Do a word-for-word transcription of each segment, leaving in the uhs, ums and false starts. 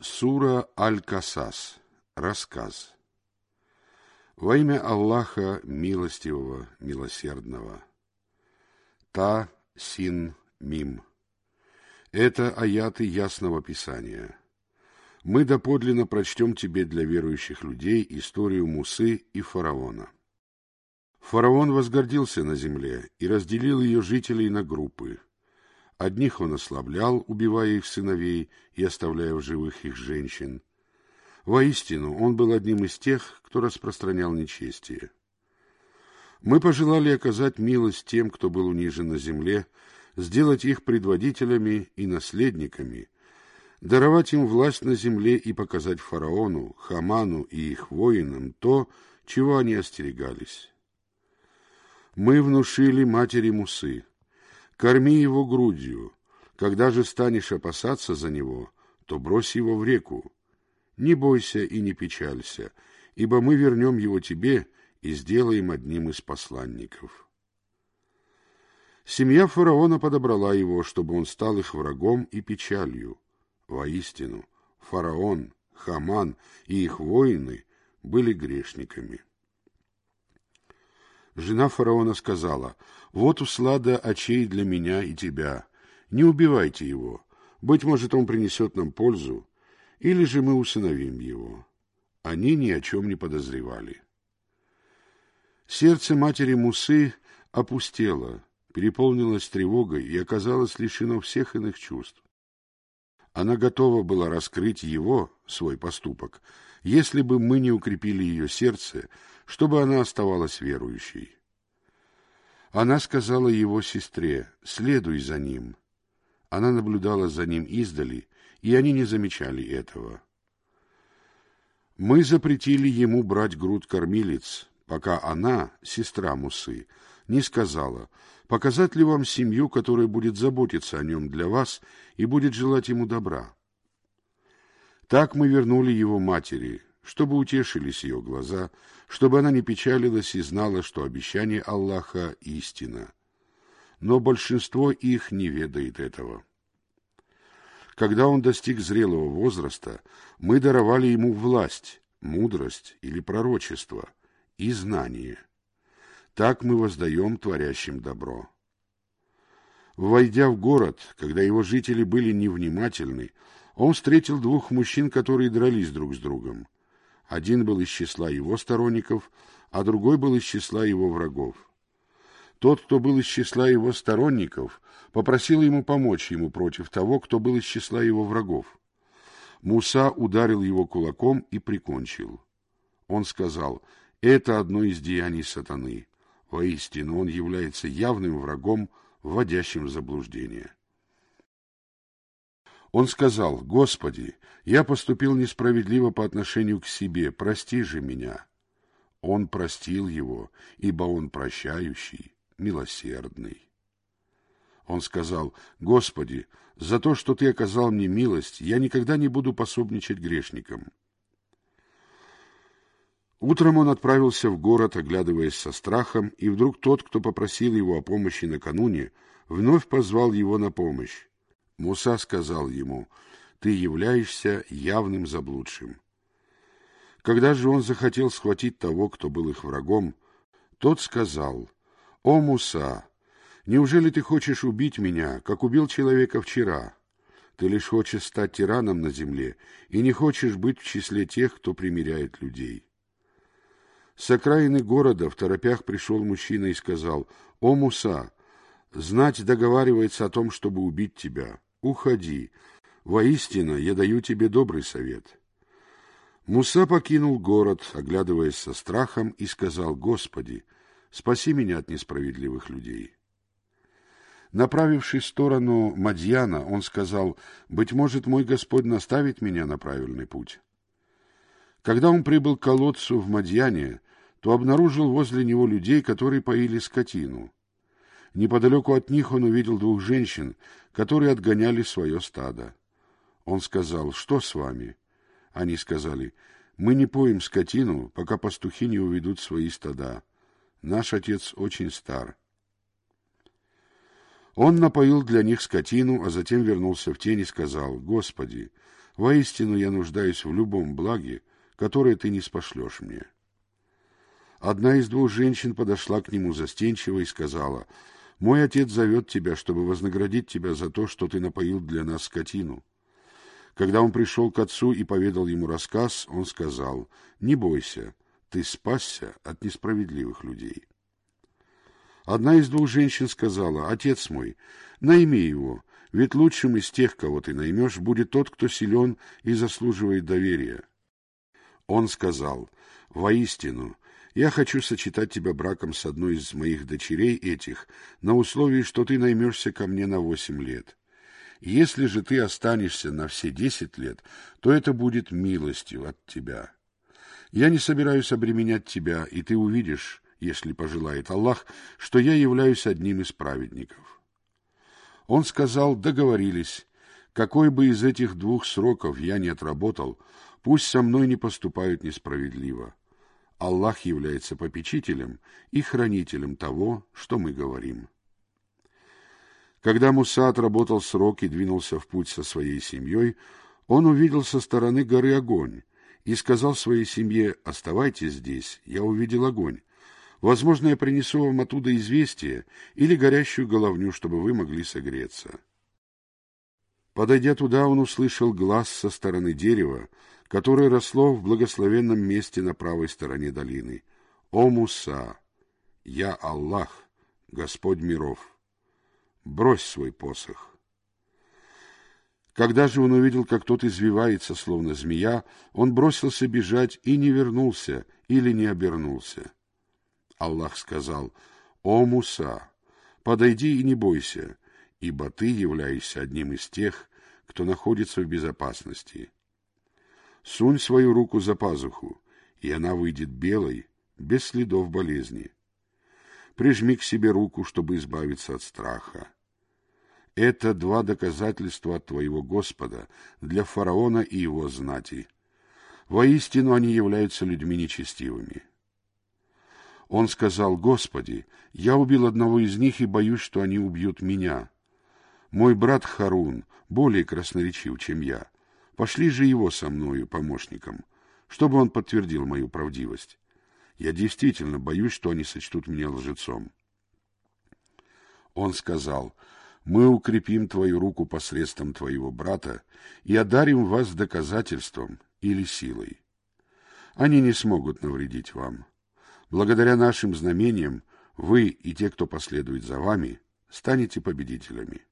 Сура Аль-Касас. Рассказ. Во имя Аллаха Милостивого, Милосердного. Та-Син-Мим. Это аяты Ясного Писания. Мы доподлинно прочтем тебе для верующих людей историю Мусы и фараона. Фараон возгордился на земле и разделил ее жителей на группы. Одних он ослаблял, убивая их сыновей и оставляя в живых их женщин. Воистину, он был одним из тех, кто распространял нечестие. Мы пожелали оказать милость тем, кто был унижен на земле, сделать их предводителями и наследниками, даровать им власть на земле и показать фараону, Хаману и их воинам то, чего они остерегались. Мы внушили матери Мусы: корми его грудью, когда же станешь опасаться за него, то брось его в реку. Не бойся и не печалься, ибо мы вернем его тебе и сделаем одним из посланников. Семья фараона подобрала его, чтобы он стал их врагом и печалью. Воистину, фараон, Хаман и их воины были грешниками. Жена фараона сказала: «Вот услада очей для меня и тебя. Не убивайте его. Быть может, он принесет нам пользу, или же мы усыновим его». Они ни о чем не подозревали. Сердце матери Мусы опустело, переполнилось тревогой и оказалось лишено всех иных чувств. Она готова была раскрыть его, свой поступок, если бы мы не укрепили ее сердце, чтобы она оставалась верующей. Она сказала его сестре: «Следуй за ним». Она наблюдала за ним издали, и они не замечали этого. Мы запретили ему брать грудь кормилиц, пока она, сестра Мусы, не сказала: «Показать ли вам семью, которая будет заботиться о нем для вас и будет желать ему добра?» Так мы вернули его матери, чтобы утешились ее глаза, чтобы она не печалилась и знала, что обещание Аллаха — истина. Но большинство их не ведает этого. Когда он достиг зрелого возраста, мы даровали ему власть, мудрость или пророчество и знание. Так мы воздаем творящим добро. Войдя в город, когда его жители были невнимательны, он встретил двух мужчин, которые дрались друг с другом. Один был из числа его сторонников, а другой был из числа его врагов. Тот, кто был из числа его сторонников, попросил ему помочь ему против того, кто был из числа его врагов. Муса ударил его кулаком и прикончил. Он сказал: «Это одно из деяний сатаны. Воистину, он является явным врагом, вводящим в заблуждение». Он сказал: «Господи, я поступил несправедливо по отношению к себе, прости же меня». Он простил его, ибо он прощающий, милосердный. Он сказал: «Господи, за то, что Ты оказал мне милость, я никогда не буду пособничать грешникам». Утром он отправился в город, оглядываясь со страхом, и вдруг тот, кто попросил его о помощи накануне, вновь позвал его на помощь. Муса сказал ему: «Ты являешься явным заблудшим». Когда же он захотел схватить того, кто был их врагом, тот сказал: «О, Муса, неужели ты хочешь убить меня, как убил человека вчера? Ты лишь хочешь стать тираном на земле и не хочешь быть в числе тех, кто примиряет людей». С окраины города в торопях пришел мужчина и сказал: «О, Муса, знать договаривается о том, чтобы убить тебя. Уходи. Воистину, я даю тебе добрый совет». Муса покинул город, оглядываясь со страхом, и сказал: «Господи, спаси меня от несправедливых людей». Направившись в сторону Мадьяна, он сказал: «Быть может, мой Господь наставит меня на правильный путь». Когда он прибыл к колодцу в Мадьяне, то обнаружил возле него людей, которые поили скотину. Неподалеку от них он увидел двух женщин, которые отгоняли свое стадо. Он сказал: «Что с вами?» Они сказали: «Мы не поим скотину, пока пастухи не уведут свои стада. Наш отец очень стар». Он напоил для них скотину, а затем вернулся в тень и сказал: «Господи, Воистину я нуждаюсь в любом благе, которое ты не спошлешь мне». Одна из двух женщин подошла к нему застенчиво и сказала: «Мой отец зовет тебя, чтобы вознаградить тебя за то, что ты напоил для нас скотину». Когда он пришел к отцу и поведал ему рассказ, он сказал: «Не бойся, ты спасся от несправедливых людей». Одна из двух женщин сказала: «Отец мой, найми его, ведь лучшим из тех, кого ты наймешь, будет тот, кто силен и заслуживает доверия». Он сказал: «Воистину, я хочу сочетать тебя браком с одной из моих дочерей этих, на условии, что ты наймешься ко мне на восемь лет. Если же ты останешься на все десять лет, то это будет милостью от тебя. Я не собираюсь обременять тебя, и ты увидишь, если пожелает Аллах, что я являюсь одним из праведников». Он сказал: «Договорились. Какой бы из этих двух сроков я не отработал, пусть со мной не поступают несправедливо. Аллах является попечителем и хранителем того, что мы говорим». Когда Муса отработал срок и двинулся в путь со своей семьей, он увидел со стороны горы огонь и сказал своей семье: «Оставайтесь здесь, я увидел огонь. Возможно, я принесу вам оттуда известие или горящую головню, чтобы вы могли согреться». Подойдя туда, он услышал глас со стороны дерева, которое росло в благословенном месте на правой стороне долины. «О Муса! Я Аллах, Господь миров! Брось свой посох». Когда же он увидел, как тот извивается, словно змея, он бросился бежать и не вернулся или не обернулся. Аллах сказал: «О Муса, подойди и не бойся, ибо ты являешься одним из тех, кто находится в безопасности. Сунь свою руку за пазуху, и она выйдет белой, без следов болезни. Прижми к себе руку, чтобы избавиться от страха. Это два доказательства от твоего Господа для фараона и его знати. Воистину они являются людьми нечестивыми». Он сказал: «Господи, я убил одного из них и боюсь, что они убьют меня. Мой брат Харун более красноречив, чем я. Пошли же его со мною помощником, чтобы он подтвердил мою правдивость. Я действительно боюсь, что они сочтут меня лжецом». Он сказал: «Мы укрепим твою руку посредством твоего брата и одарим вас доказательством или силой. Они не смогут навредить вам. Благодаря нашим знамениям вы и те, кто последует за вами, станете победителями».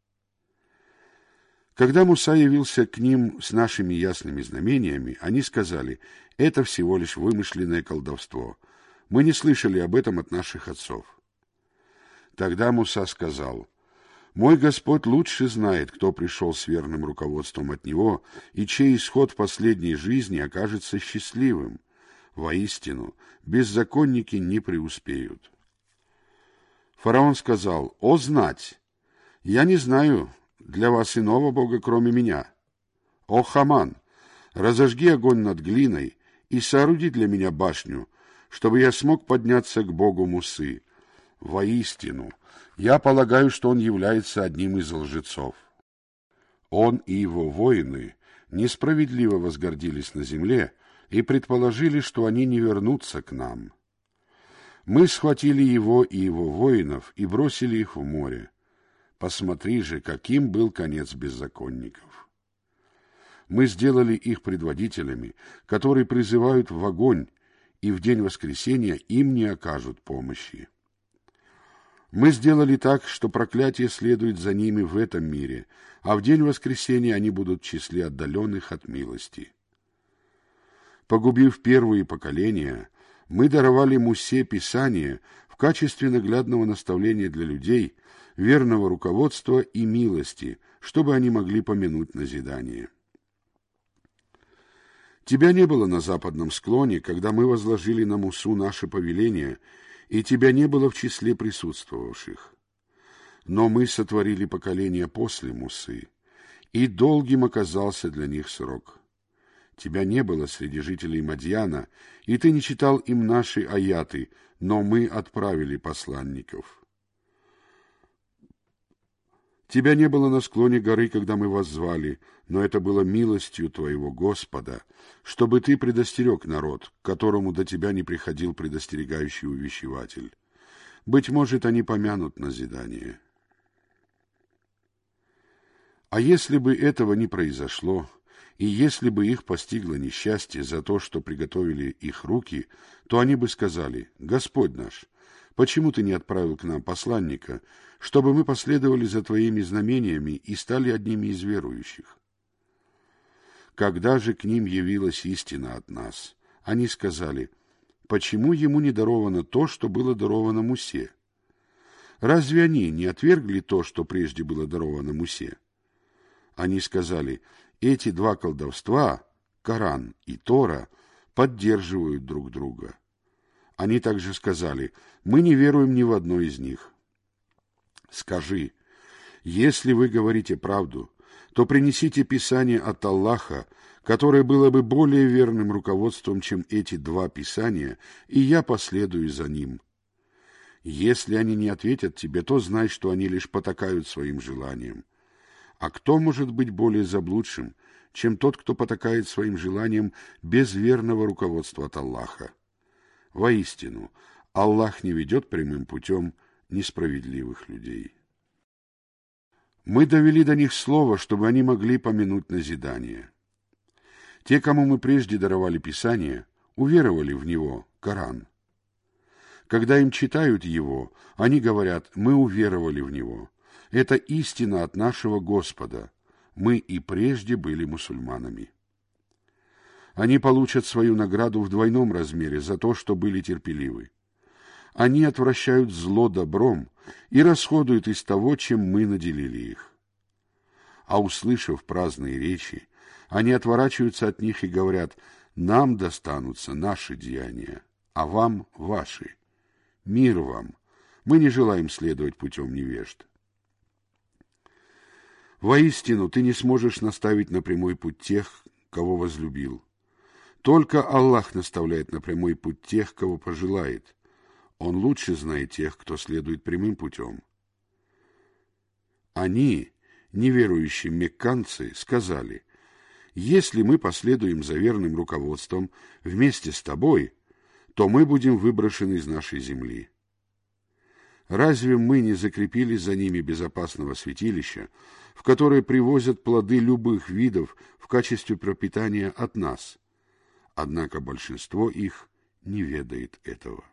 Когда Муса явился к ним с нашими ясными знамениями, они сказали: «Это всего лишь вымышленное колдовство. Мы не слышали об этом от наших отцов». Тогда Муса сказал: «Мой Господь лучше знает, кто пришел с верным руководством от Него, и чей исход в последней жизни окажется счастливым. Воистину, беззаконники не преуспеют». Фараон сказал: «О, знать! Я не знаю для вас иного Бога, кроме меня. О, Хаман, разожги огонь над глиной и сооруди для меня башню, чтобы я смог подняться к Богу Мусы. Воистину, я полагаю, что он является одним из лжецов». Он и его воины несправедливо возгордились на земле и предположили, что они не вернутся к нам. Мы схватили его и его воинов и бросили их в море. Посмотри же, каким был конец беззаконников. Мы сделали их предводителями, которые призывают в огонь, и в день воскресения им не окажут помощи. Мы сделали так, что проклятие следует за ними в этом мире, а в день воскресения они будут в числе отдаленных от милости. Погубив первые поколения, мы даровали Мусе Писание в качестве наглядного наставления для людей, верного руководства и милости, чтобы они могли помянуть назидание. Тебя не было на западном склоне, когда мы возложили на Мусу наше повеление, и тебя не было в числе присутствовавших. Но мы сотворили поколение после Мусы, и долгим оказался для них срок. Тебя не было среди жителей Мадьяна, и ты не читал им наши аяты, но мы отправили посланников. Тебя не было на склоне горы, когда мы вас звали, но это было милостью Твоего Господа, чтобы Ты предостерег народ, к которому до Тебя не приходил предостерегающий увещеватель. Быть может, они помянут назидание. А если бы этого не произошло, и если бы их постигло несчастье за то, что приготовили их руки, то они бы сказали: «Господь наш, почему Ты не отправил к нам посланника, чтобы мы последовали за Твоими знамениями и стали одними из верующих?» Когда же к ним явилась истина от нас, они сказали: «Почему ему не даровано то, что было даровано Мусе? Разве они не отвергли то, что прежде было даровано Мусе?» Они сказали: «Эти два колдовства, Коран и Тора, поддерживают друг друга». Они также сказали: «Мы не веруем ни в одно из них». Скажи: если вы говорите правду, то принесите Писание от Аллаха, которое было бы более верным руководством, чем эти два Писания, и я последую за ним. Если они не ответят тебе, то знай, что они лишь потакают своим желаниям. А кто может быть более заблудшим, чем тот, кто потакает своим желаниям без верного руководства от Аллаха? Воистину, Аллах не ведет прямым путем несправедливых людей. Мы довели до них слово, чтобы они могли помянуть назидание. Те, кому мы прежде даровали Писание, уверовали в него, Коран. Когда им читают его, они говорят: «Мы уверовали в него. Это истина от нашего Господа. Мы и прежде были мусульманами». Они получат свою награду в двойном размере за то, что были терпеливы. Они отвращают зло добром и расходуют из того, чем мы наделили их. А услышав праздные речи, они отворачиваются от них и говорят: «Нам достанутся наши деяния, а вам ваши. Мир вам! Мы не желаем следовать путем невежд». Воистину, ты не сможешь наставить на прямой путь тех, кого возлюбил. Только Аллах наставляет на прямой путь тех, кого пожелает. Он лучше знает тех, кто следует прямым путем. Они, неверующие мекканцы, сказали: «Если мы последуем за верным руководством вместе с тобой, то мы будем выброшены из нашей земли. Разве мы не закрепили за ними безопасного святилища, в которое привозят плоды любых видов в качестве пропитания от нас?» Однако большинство их не ведает этого.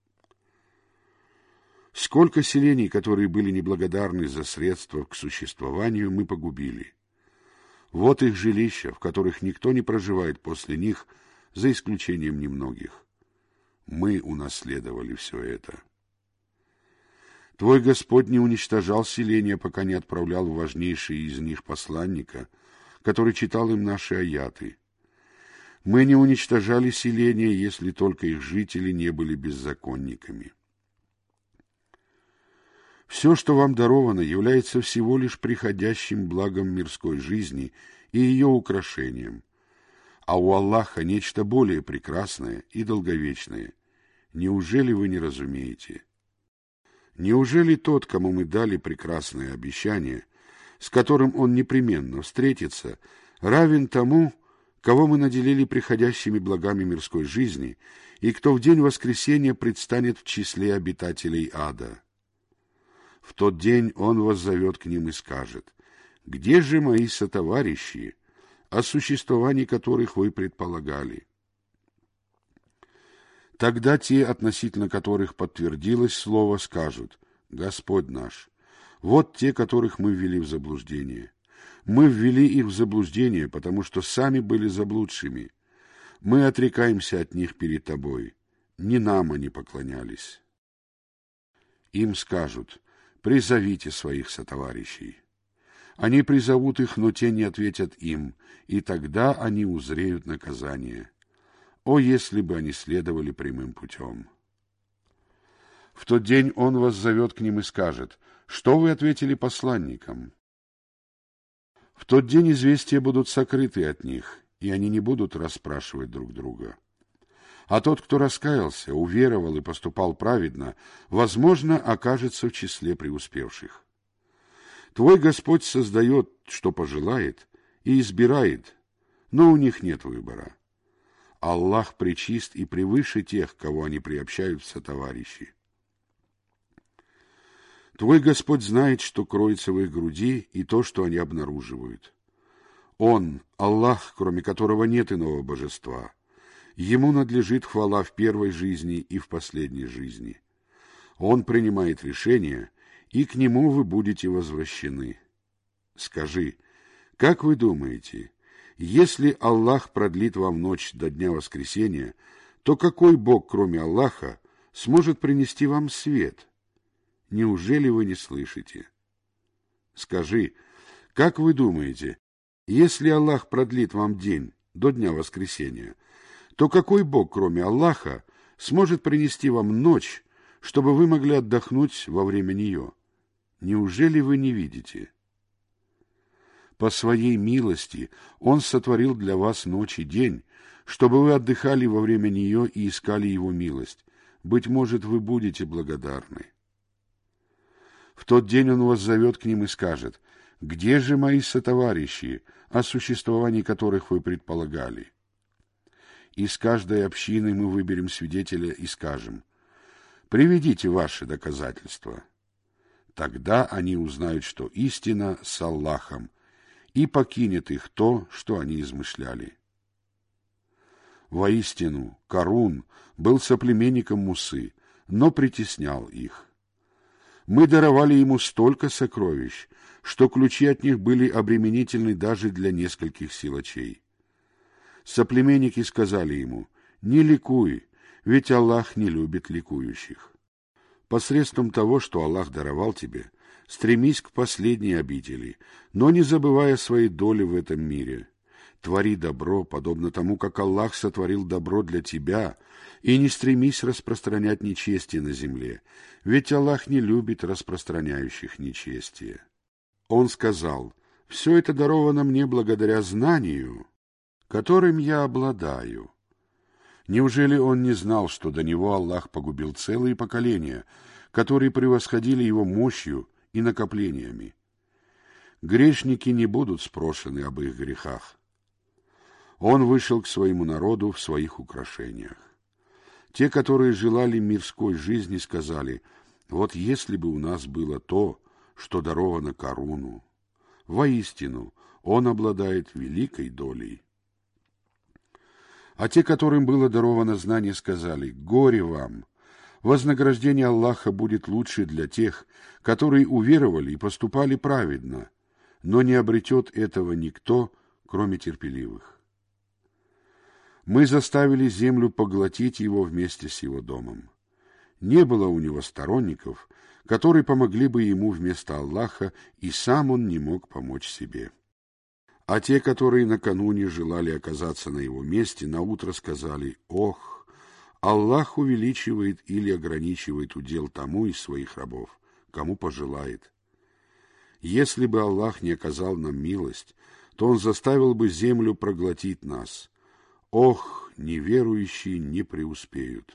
Сколько селений, которые были неблагодарны за средства к существованию, мы погубили. Вот их жилища, в которых никто не проживает после них, за исключением немногих. Мы унаследовали все это. Твой Господь не уничтожал селения, пока не отправлял в важнейшие из них посланника, который читал им наши аяты. Мы не уничтожали селения, если только их жители не были беззаконниками. Все, что вам даровано, является всего лишь приходящим благом мирской жизни и ее украшением, а у Аллаха нечто более прекрасное и долговечное. Неужели вы не разумеете? Неужели тот, кому мы дали прекрасное обещание, с которым он непременно встретится, равен тому, кого мы наделили приходящими благами мирской жизни, и кто в день воскресения предстанет в числе обитателей ада? В тот день он воззовет к ним и скажет: «Где же мои сотоварищи, о существовании которых вы предполагали?» Тогда те, относительно которых подтвердилось слово, скажут: «Господь наш, вот те, которых мы ввели в заблуждение. Мы ввели их в заблуждение, потому что сами были заблудшими. Мы отрекаемся от них перед Тобой. Не нам они поклонялись». Им скажут: «Призовите своих сотоварищей». Они призовут их, но те не ответят им, и тогда они узреют наказание. О, если бы они следовали прямым путем! В тот день он воззовет к ним и скажет: «Что вы ответили посланникам?» В тот день известия будут сокрыты от них, и они не будут расспрашивать друг друга. А тот, кто раскаялся, уверовал и поступал праведно, возможно, окажется в числе преуспевших. Твой Господь создает, что пожелает, и избирает, но у них нет выбора. Аллах пречист и превыше тех, кого они приобщают в сотоварищи. Твой Господь знает, что кроется в их груди, и то, что они обнаруживают. Он, Аллах, кроме которого нет иного божества. Ему надлежит хвала в первой жизни и в последней жизни. Он принимает решения, и к нему вы будете возвращены. Скажи, как вы думаете, если Аллах продлит вам ночь до дня воскресения, то какой Бог, кроме Аллаха, сможет принести вам свет? Неужели вы не слышите? Скажи, как вы думаете, если Аллах продлит вам день до дня воскресения, то какой Бог, кроме Аллаха, сможет принести вам ночь, чтобы вы могли отдохнуть во время нее? Неужели вы не видите? По своей милости Он сотворил для вас ночь и день, чтобы вы отдыхали во время нее и искали Его милость. Быть может, вы будете благодарны. В тот день Он вас зовет к ним и скажет: «Где же мои сотоварищи, о существовании которых вы предполагали?» Из каждой общины мы выберем свидетеля и скажем: «Приведите ваши доказательства». Тогда они узнают, что истина с Аллахом, и покинет их то, что они измышляли. Воистину, Карун был соплеменником Мусы, но притеснял их. Мы даровали ему столько сокровищ, что ключи от них были обременительны даже для нескольких силачей. Соплеменники сказали ему: «Не ликуй, ведь Аллах не любит ликующих». Посредством того, что Аллах даровал тебе, стремись к последней обители, но не забывая своей доли в этом мире. Твори добро, подобно тому, как Аллах сотворил добро для тебя, и не стремись распространять нечестие на земле, ведь Аллах не любит распространяющих нечестие. Он сказал: «Все это даровано мне благодаря знанию, которым я обладаю». Неужели он не знал, что до него Аллах погубил целые поколения, которые превосходили его мощью и накоплениями? Грешники не будут спрошены об их грехах. Он вышел к своему народу в своих украшениях. Те, которые желали мирской жизни, сказали: «Вот если бы у нас было то, что даровано Каруну, воистину он обладает великой долей». А те, которым было даровано знание, сказали: «Горе вам! Вознаграждение Аллаха будет лучше для тех, которые уверовали и поступали праведно, но не обретет этого никто, кроме терпеливых». Мы заставили землю поглотить его вместе с его домом. Не было у него сторонников, которые помогли бы ему вместо Аллаха, и сам он не мог помочь себе. А те, которые накануне желали оказаться на его месте, наутро сказали: «Ох, Аллах увеличивает или ограничивает удел тому из своих рабов, кому пожелает. Если бы Аллах не оказал нам милость, то Он заставил бы землю проглотить нас. Ох, неверующие не преуспеют».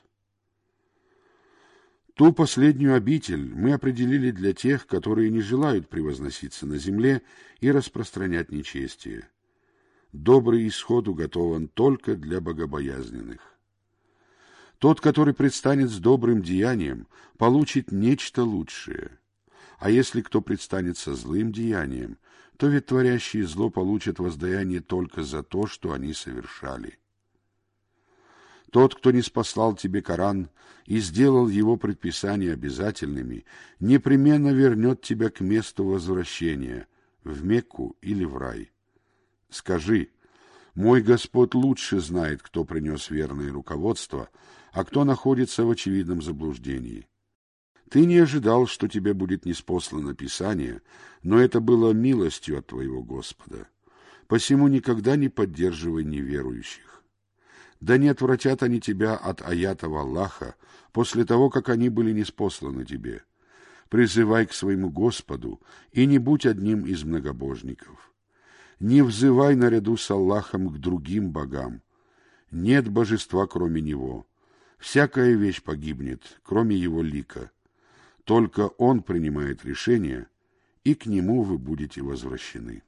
Ту последнюю обитель мы определили для тех, которые не желают превозноситься на земле и распространять нечестие. Добрый исход уготован только для богобоязненных. Тот, который предстанет с добрым деянием, получит нечто лучшее. А если кто предстанет со злым деянием, то ведь творящие зло получат воздаяние только за то, что они совершали. Тот, кто не спаслал тебе Коран и сделал его предписания обязательными, непременно вернет тебя к месту возвращения, в Мекку или в рай. Скажи: «Мой Господь лучше знает, кто принес верное руководство, а кто находится в очевидном заблуждении». Ты не ожидал, что тебе будет ниспослано Писание, но это было милостью от твоего Господа. Посему никогда не поддерживай неверующих. Да не отвратят они тебя от аятов Аллаха после того, как они были ниспосланы тебе. Призывай к своему Господу и не будь одним из многобожников. Не взывай наряду с Аллахом к другим богам. Нет божества, кроме Него. Всякая вещь погибнет, кроме Его лика. Только Он принимает решения, и к нему вы будете возвращены.